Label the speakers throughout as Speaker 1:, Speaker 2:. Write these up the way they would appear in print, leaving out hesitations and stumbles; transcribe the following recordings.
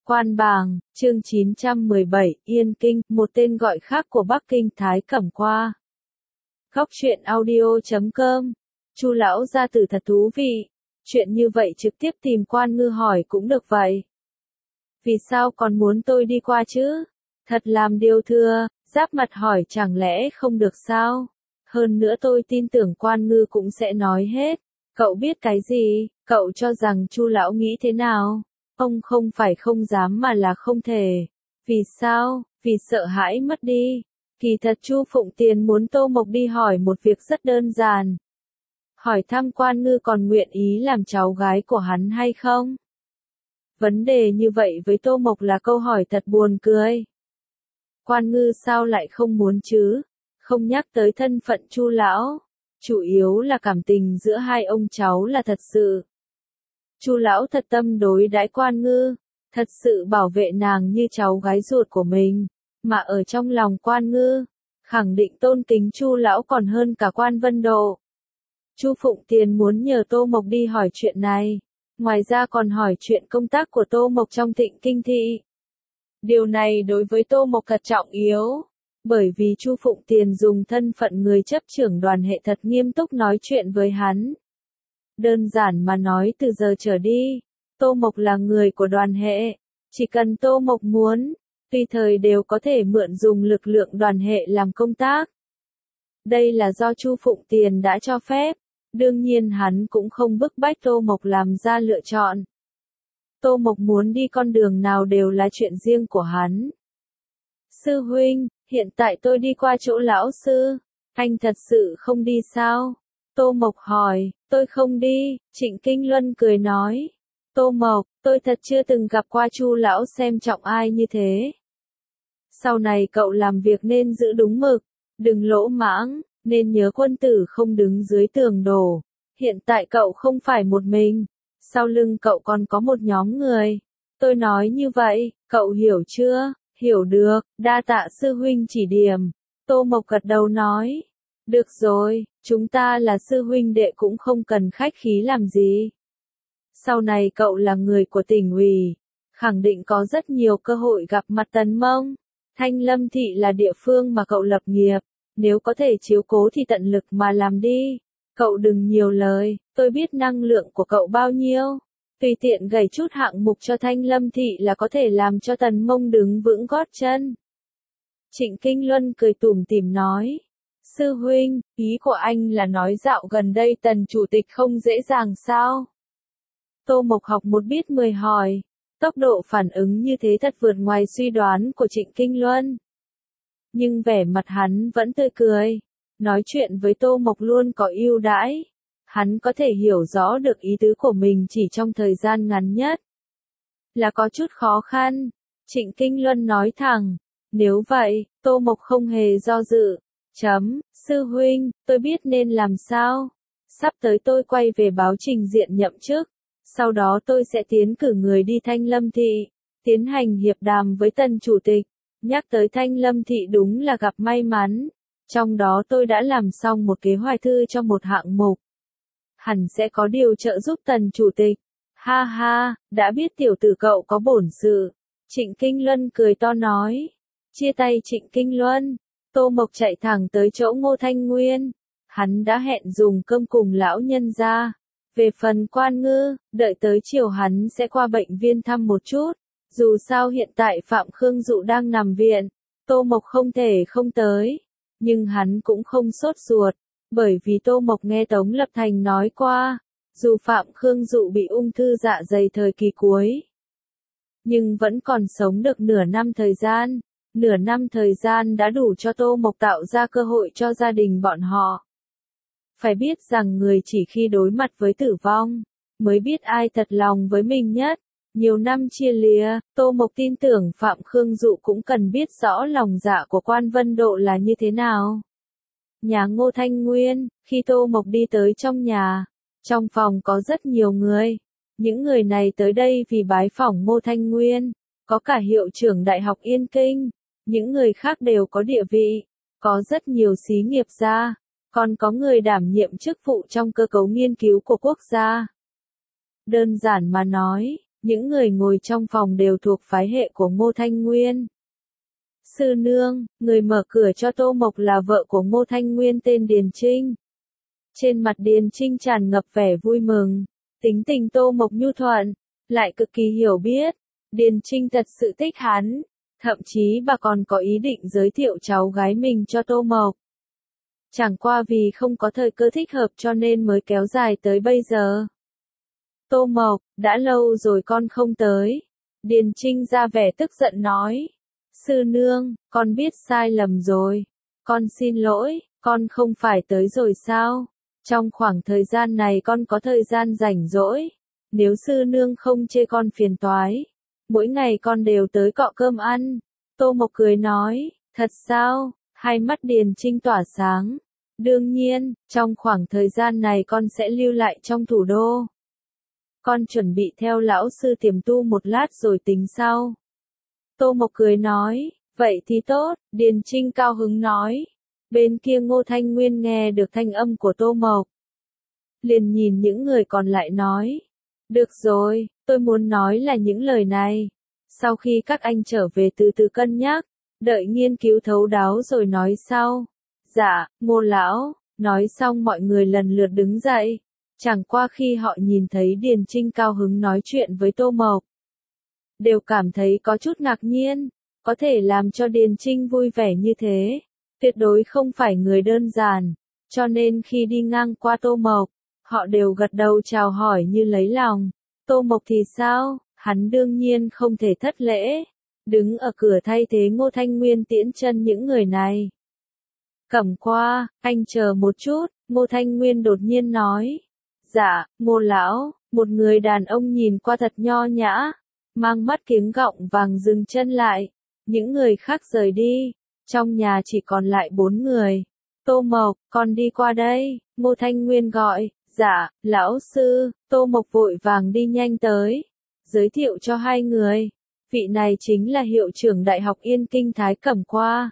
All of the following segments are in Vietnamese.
Speaker 1: Quan Bàng, chương 917, Yên Kinh, một tên gọi khác của Bắc Kinh Thái Cẩm Qua. Góc truyện audio.com. Chu lão gia tử thật thú vị. Chuyện như vậy trực tiếp tìm Quan Ngư hỏi cũng được vậy. Vì sao còn muốn tôi đi qua chứ? Thật làm điều thừa, giáp mặt hỏi chẳng lẽ không được sao? Hơn nữa tôi tin tưởng Quan Ngư cũng sẽ nói hết. Cậu biết cái gì? Cậu cho rằng Chu lão nghĩ thế nào? Ông không phải không dám mà là không thể. Vì sao? Vì sợ hãi mất đi. Kỳ thật Chu Phụng Tiền muốn Tô Mộc đi hỏi một việc rất đơn giản. Hỏi thăm Quan Ngư còn nguyện ý làm cháu gái của hắn hay không? Vấn đề như vậy với Tô Mộc là câu hỏi thật buồn cười. Quan Ngư sao lại không muốn chứ? Không nhắc tới thân phận Chu lão. Chủ yếu là cảm tình giữa hai ông cháu là thật sự. Chu lão thật tâm đối đãi Quan Ngư, thật sự bảo vệ nàng như cháu gái ruột của mình, mà ở trong lòng Quan Ngư, khẳng định tôn kính Chu lão còn hơn cả Quan Vân Độ. Chu Phụng Tiền muốn nhờ Tô Mộc đi hỏi chuyện này, ngoài ra còn hỏi chuyện công tác của Tô Mộc trong Thịnh Kinh thị. Điều này đối với Tô Mộc thật trọng yếu, bởi vì Chu Phụng Tiền dùng thân phận người chấp trưởng đoàn hệ thật nghiêm túc nói chuyện với hắn. Đơn giản mà nói từ giờ trở đi, Tô Mộc là người của đoàn hệ, chỉ cần Tô Mộc muốn, tùy thời đều có thể mượn dùng lực lượng đoàn hệ làm công tác. Đây là do Chu Phụng Tiền đã cho phép, đương nhiên hắn cũng không bức bách Tô Mộc làm ra lựa chọn. Tô Mộc muốn đi con đường nào đều là chuyện riêng của hắn. Sư huynh, hiện tại tôi đi qua chỗ lão sư, anh thật sự không đi sao? Tô Mộc hỏi, tôi không đi, Trịnh Kinh Luân cười nói. Tô Mộc, tôi thật chưa từng gặp qua Chu lão xem trọng ai như thế. Sau này cậu làm việc nên giữ đúng mực, đừng lỗ mãng, nên nhớ quân tử không đứng dưới tường đổ. Hiện tại cậu không phải một mình, sau lưng cậu còn có một nhóm người. Tôi nói như vậy, cậu hiểu chưa? Hiểu được, đa tạ sư huynh chỉ điểm. Tô Mộc gật đầu nói. Được rồi, chúng ta là sư huynh đệ cũng không cần khách khí làm gì. Sau này cậu là người của tỉnh ủy, khẳng định có rất nhiều cơ hội gặp mặt Tần Mông. Thanh Lâm thị là địa phương mà cậu lập nghiệp, nếu có thể chiếu cố thì tận lực mà làm đi. Cậu đừng nhiều lời, tôi biết năng lượng của cậu bao nhiêu. Tùy tiện gầy chút hạng mục cho Thanh Lâm thị là có thể làm cho Tần Mông đứng vững gót chân. Trịnh Kinh Luân cười tủm tỉm nói. Sư huynh, ý của anh là nói dạo gần đây Tần chủ tịch không dễ dàng sao? Tô Mộc học một biết 10 hỏi. Tốc độ phản ứng như thế thật vượt ngoài suy đoán của Trịnh Kinh Luân. Nhưng vẻ mặt hắn vẫn tươi cười. Nói chuyện với Tô Mộc luôn có ưu đãi. Hắn có thể hiểu rõ được ý tứ của mình chỉ trong thời gian ngắn nhất. Là có chút khó khăn. Trịnh Kinh Luân nói thẳng. Nếu vậy, Tô Mộc không hề do dự. Sư huynh, tôi biết nên làm sao. Sắp tới tôi quay về báo trình diện nhậm chức. Sau đó tôi sẽ tiến cử người đi Thanh Lâm thị, tiến hành hiệp đàm với Tần chủ tịch. Nhắc tới Thanh Lâm thị đúng là gặp may mắn. Trong đó tôi đã làm xong một kế hoạch thư cho một hạng mục. Hẳn sẽ có điều trợ giúp Tần chủ tịch. Ha ha, đã biết tiểu tử cậu có bổn sự. Trịnh Kinh Luân cười to nói. Chia tay Trịnh Kinh Luân. Tô Mộc chạy thẳng tới chỗ Ngô Thanh Nguyên. Hắn đã hẹn dùng cơm cùng lão nhân ra. Về phần Quan Ngư, đợi tới chiều hắn sẽ qua bệnh viện thăm một chút. Dù sao hiện tại Phạm Khương Dụ đang nằm viện, Tô Mộc không thể không tới. Nhưng hắn cũng không sốt ruột, bởi vì Tô Mộc nghe Tống Lập Thành nói qua, dù Phạm Khương Dụ bị ung thư dạ dày thời kỳ cuối, nhưng vẫn còn sống được nửa năm thời gian. Nửa năm thời gian đã đủ cho Tô Mộc tạo ra cơ hội cho gia đình bọn họ. Phải biết rằng người chỉ khi đối mặt với tử vong, mới biết ai thật lòng với mình nhất. Nhiều năm chia lìa, Tô Mộc tin tưởng Phạm Khương Dụ cũng cần biết rõ lòng dạ của Quan Vân Độ là như thế nào. Nhà Ngô Thanh Nguyên, khi Tô Mộc đi tới trong nhà, trong phòng có rất nhiều người. Những người này tới đây vì bái phỏng Ngô Thanh Nguyên, có cả hiệu trưởng Đại học Yên Kinh, những người khác đều có địa vị, có rất nhiều xí nghiệp gia, còn có người đảm nhiệm chức vụ trong cơ cấu nghiên cứu của quốc gia. Đơn giản mà nói, Những người ngồi trong phòng đều thuộc phái hệ của Ngô Thanh Nguyên. Sư nương, người mở cửa cho Tô Mộc là vợ của Ngô Thanh Nguyên tên Điền Trinh. Trên mặt Điền Trinh tràn ngập vẻ vui mừng. Tính tình Tô Mộc nhu thuận, lại cực kỳ hiểu biết. Điền Trinh thật sự thích hắn. Thậm chí bà còn có ý định giới thiệu cháu gái mình cho Tô Mộc. Chẳng qua vì không có thời cơ thích hợp cho nên mới kéo dài tới bây giờ. Tô Mộc, đã lâu rồi con không tới. Điền Trinh ra vẻ tức giận nói. Sư nương, con biết sai lầm rồi. Con xin lỗi, con không phải tới rồi sao? Trong khoảng thời gian này con có thời gian rảnh rỗi. Nếu sư nương không chê con phiền toái, mỗi ngày con đều tới cọ cơm ăn. Tô Mộc cười nói, thật sao? Hai mắt Điền Trinh tỏa sáng. Đương nhiên, trong khoảng thời gian này con sẽ lưu lại trong thủ đô. Con chuẩn bị theo lão sư tiềm tu một lát rồi tính sau. Tô Mộc cười nói, vậy thì tốt, Điền Trinh cao hứng nói. Bên kia Ngô Thanh Nguyên nghe được thanh âm của Tô Mộc. Liền nhìn những người còn lại nói. Được rồi, tôi muốn nói là những lời này. Sau khi các anh trở về từ từ cân nhắc, đợi nghiên cứu thấu đáo rồi nói sau. Dạ, Ngô lão, nói xong mọi người lần lượt đứng dậy. Chẳng qua khi họ nhìn thấy Điền Trinh cao hứng nói chuyện với Tô Mộc, đều cảm thấy có chút ngạc nhiên, có thể làm cho Điền Trinh vui vẻ như thế, tuyệt đối không phải người đơn giản, cho nên khi đi ngang qua Tô Mộc, họ đều gật đầu chào hỏi như lấy lòng. Tô Mộc thì sao, hắn đương nhiên không thể thất lễ, đứng ở cửa thay thế Ngô Thanh Nguyên tiễn chân những người này. Cẩm qua, anh chờ một chút, Ngô Thanh Nguyên đột nhiên nói. Dạ, Ngô lão, một người đàn ông nhìn qua thật nho nhã, mang mắt kiếng gọng vàng dừng chân lại, những người khác rời đi, trong nhà chỉ còn lại 4 người. Tô Mộc, con đi qua đây, Ngô Thanh Nguyên gọi, dạ, lão sư, Tô Mộc vội vàng đi nhanh tới, giới thiệu cho hai người, vị này chính là hiệu trưởng Đại học Yên Kinh Thái Cẩm Qua.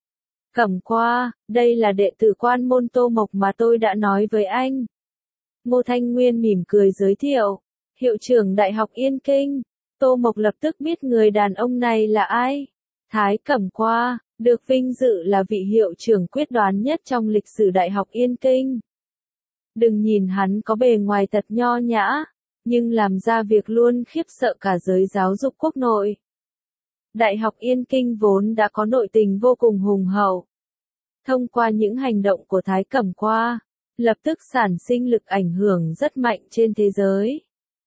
Speaker 1: Cẩm Qua, đây là đệ tử quan môn Tô Mộc mà tôi đã nói với anh. Ngô Thanh Nguyên mỉm cười giới thiệu, hiệu trưởng Đại học Yên Kinh. Tô Mộc lập tức biết người đàn ông này là ai. Thái Cẩm Qua, được vinh dự là vị hiệu trưởng quyết đoán nhất trong lịch sử Đại học Yên Kinh. Đừng nhìn hắn có bề ngoài thật nho nhã, nhưng làm ra việc luôn khiếp sợ cả giới giáo dục quốc nội. Đại học Yên Kinh vốn đã có nội tình vô cùng hùng hậu. Thông qua những hành động của Thái Cẩm Qua, lập tức sản sinh lực ảnh hưởng rất mạnh trên thế giới.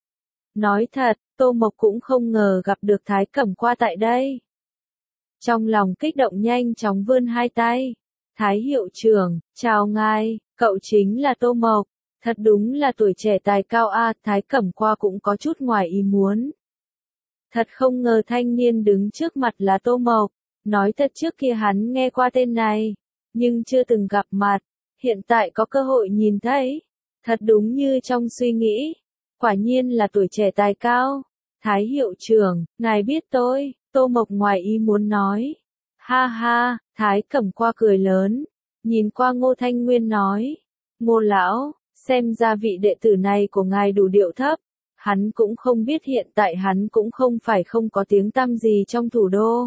Speaker 1: Nói thật, Tô Mộc cũng không ngờ gặp được Thái Cẩm Qua tại đây. Trong lòng kích động nhanh chóng vươn hai tay. Thái hiệu trưởng, chào ngài, cậu chính là Tô Mộc. Thật đúng là tuổi trẻ tài cao a. Thái Cẩm Qua cũng có chút ngoài ý muốn. Thật không ngờ thanh niên đứng trước mặt là Tô Mộc. Nói thật trước kia hắn nghe qua tên này, nhưng chưa từng gặp mặt. Hiện tại có cơ hội nhìn thấy. Thật đúng như trong suy nghĩ. Quả nhiên là tuổi trẻ tài cao. Thái hiệu trưởng, ngài biết tôi, Tô Mộc ngoài ý muốn nói. Ha ha, Thái Cẩm Qua cười lớn. Nhìn qua Ngô Thanh Nguyên nói. Ngô lão, xem ra vị đệ tử này của ngài đủ điệu thấp. Hắn cũng không biết hiện tại hắn cũng không phải không có tiếng tăm gì trong thủ đô.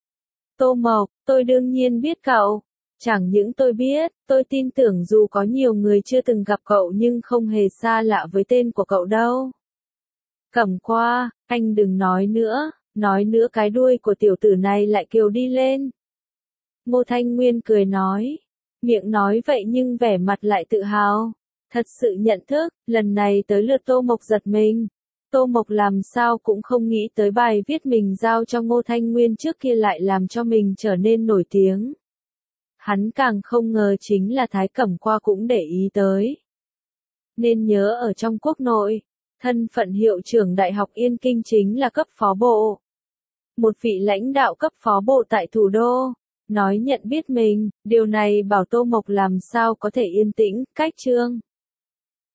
Speaker 1: Tô Mộc, tôi đương nhiên biết cậu. Chẳng những tôi biết, tôi tin tưởng dù có nhiều người chưa từng gặp cậu nhưng không hề xa lạ với tên của cậu đâu. Cẩm Qua, anh đừng nói nữa cái đuôi của tiểu tử này lại kiều đi lên. Ngô Thanh Nguyên cười nói, miệng nói vậy nhưng vẻ mặt lại tự hào. Thật sự nhận thức, lần này tới lượt Tô Mộc giật mình. Tô Mộc làm sao cũng không nghĩ tới bài viết mình giao cho Ngô Thanh Nguyên trước kia lại làm cho mình trở nên nổi tiếng. Hắn càng không ngờ chính là Thái Cẩm Qua cũng để ý tới. Nên nhớ ở trong quốc nội, thân phận hiệu trưởng Đại học Yên Kinh chính là cấp phó bộ. Một vị lãnh đạo cấp phó bộ tại thủ đô, nói nhận biết mình, điều này bảo Tô Mộc làm sao có thể yên tĩnh, cách chương.